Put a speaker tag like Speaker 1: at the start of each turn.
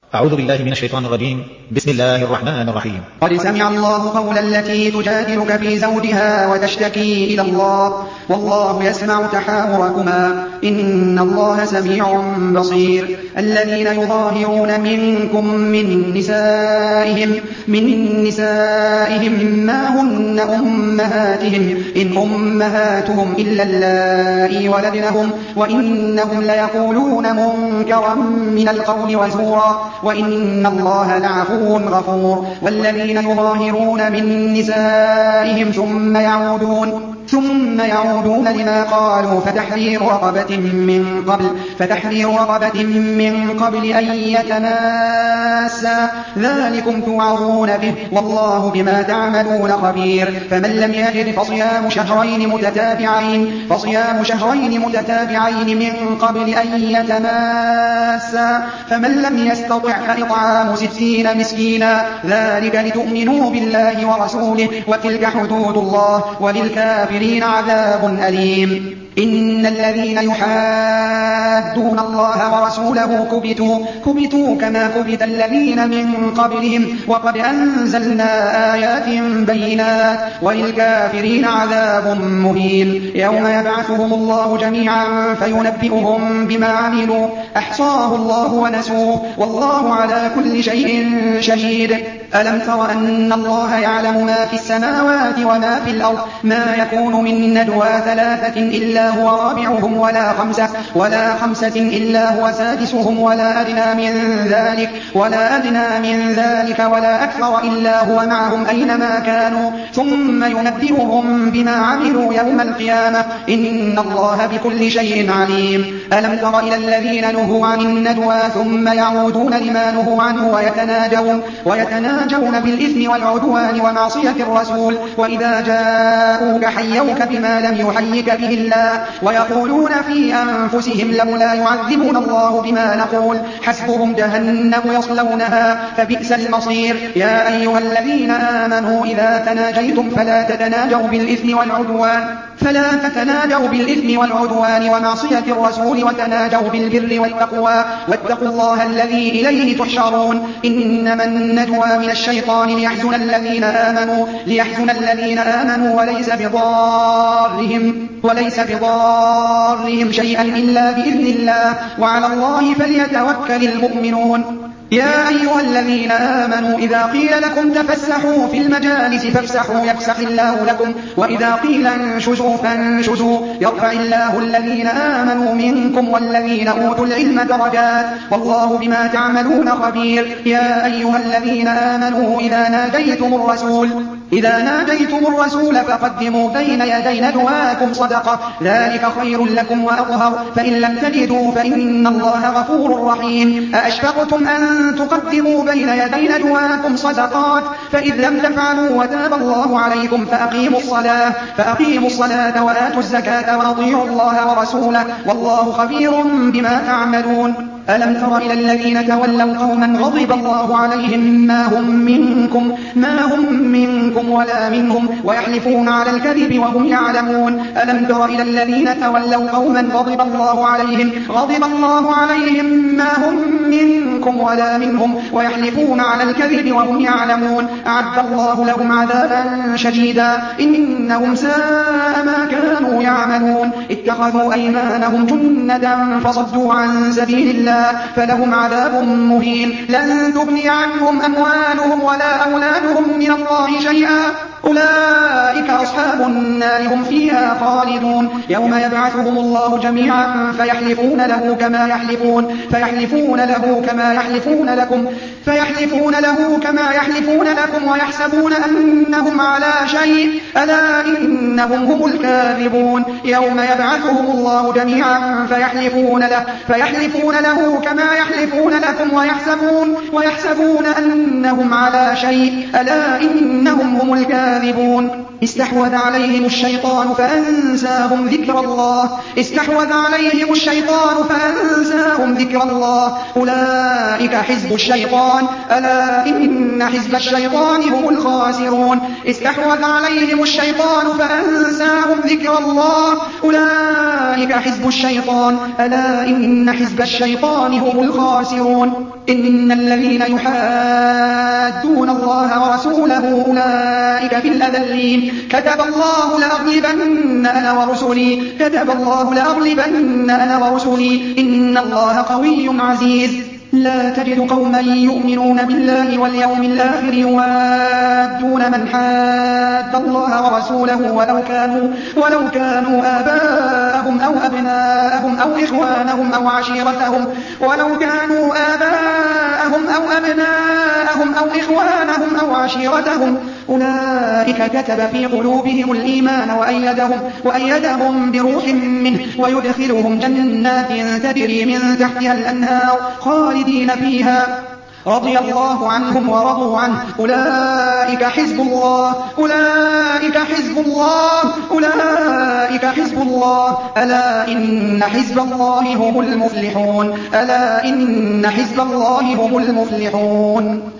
Speaker 1: أعوذ بالله من الشيطان الرجيم. بسم الله الرحمن الرحيم.
Speaker 2: قد سمع الله قول التي تجادلك في زوجها وتشتكي إلى الله والله يسمع تحاوركما إن الله سميع بصير. الذين يظاهرون منكم من نسائهم ما هن أمهاتهم إن أمهاتهم إلا اللائي ولدنهم وإنهم ليقولون منكرا من القول وزورا وإن الله لعفو غفور. والذين يظاهرون من نسائهم ثم يعودون لما قالوا فتحرير رقبة من قبل أن يتماسا ذلكم توعظون به والله بما تعملون خبير. فمن لم يجد فصيام شهرين متتابعين من قبل أن يتماسا فمن لم يستطع فإطعام 60 مسكينا ذلك لتؤمنوا بالله ورسوله وتلك حدود الله وللكافرين عذاب أليم. إن الذين يحادون الله ورسوله كبتوا كما كبت الذين من قبلهم وقد أنزلنا آيات بينات وللكافرين عذاب مهين. يوم يبعثهم الله جميعا فينبئهم بما عملوا أحصاه الله ونسوه والله على كل شيء شهيد. ألم تر أن الله يعلم ما في السماوات وما في الأرض ما يكون من نجوى 3 إلا هو رابعهم ولا خمسة إلا هو سادسهم ولا أدنى من ذلك ولا أكثر إلا هو معهم أينما كانوا ثم ينبئهم بما عملوا يوم القيامة إن الله بكل شيء عليم. ألم تر إلى الذين نهوا عن النجوى ثم يعودون لما نهوا عنه ويتناجون بالإثم والعدوان ومعصية الرسول وإذا جاءوك حيوك بما لم يحيك به الله ويقولون في أنفسهم لولا يعذبنا الله بما نقول حسبهم جهنم يصلونها فبئس المصير. يا أيها الذين آمنوا إذا تناجيتم فلا تتناجوا بالإثم والعدوان ومعصية الرسول وتناجوا بالبر والتقوى واتقوا الله الذي إليه تحشرون. إنما النجوى من الشيطان ليحزن الذين آمنوا وليس بضارهم شيئا إلا بإذن الله وعلى الله فليتوكل المؤمنون. يا أيها الذين آمنوا إذا قيل لكم تفسحوا في المجالس فافسحوا يفسح الله لكم وإذا قيل انشزوا فانشزوا يرفع الله الذين آمنوا منكم والذين أوتوا العلم درجات والله بما تعملون خبير. يا أيها الذين آمنوا إذا ناجيتم الرسول فقدموا بين يدي نجواكم صدقة ذلك خير لكم وأطهر فإن لم تجدوا فإن الله غفور رحيم. أأشفقتم أن تقدموا بين يدي نجواكم صدقات فإذ لم تفعلوا وتاب الله عليكم فأقيموا الصلاة وآتوا الزكاة وأطيعوا الله ورسوله والله خبير بما تعملون. ألم تر إلى الذين تولوا قوما غضب الله عليهم ما هم منكم ولا منهم ويحلفون على الكذب وهم يعلمون. ألم تر إلى الذين تولوا قوما غضب الله عليهم ما هم منكم ولا منهم ويحلفون على الكذب وهم يعلمون. أعد الله لهم عذابا شديدا إنهم ساء ما كانوا يعملون. اتخذوا أيمانهم جنة فصدوا عن سبيل الله فلهم عذاب مهين. لن تغني عنهم أموالهم ولا أولادهم من الله شيئا أولئك أصحاب النار هم فيها خالدون. يوم يبعثهم الله جميعا فيحلفون له كما يحلفون لكم ويحسبون أنهم على شيء ألا إنهم هم الكاذبون. يوم يبعثهم الله جميعا فيحلفون له كما يحلفون لكم ويحسبون أنهم على شيء ألا إنهم هم الكاذبون. استحوذ عليهم الشيطان فأنساهم ذكر الله أولئك حزب الشيطان ألا إن حزب الشيطان هم الخاسرون استحوذ عليهم الشيطان فأنساهم ذكر الله أولئك حزب الشيطان ألا إن حزب الشيطان هم الخاسرون إن الذين يحادون الله ورسوله أولئك في الأذلين كتب الله لأغلبن أنا ورسلي إن الله قوي عزيز لا تجد قوما يؤمنون بالله واليوم الآخر يوادون من حاد الله ورسوله ولو كانوا آباءهم أو أبناءهم أو إخوانهم أو عشيرتهم أولئك كتب في قلوبهم الإيمان وأيدهم بروح منه ويدخلهم جنات تجري من تحتها الأنهار خالدين فيها رضي الله عنهم ورضوا عنه أولئك حزب الله ألا إن حزب الله هم المفلحون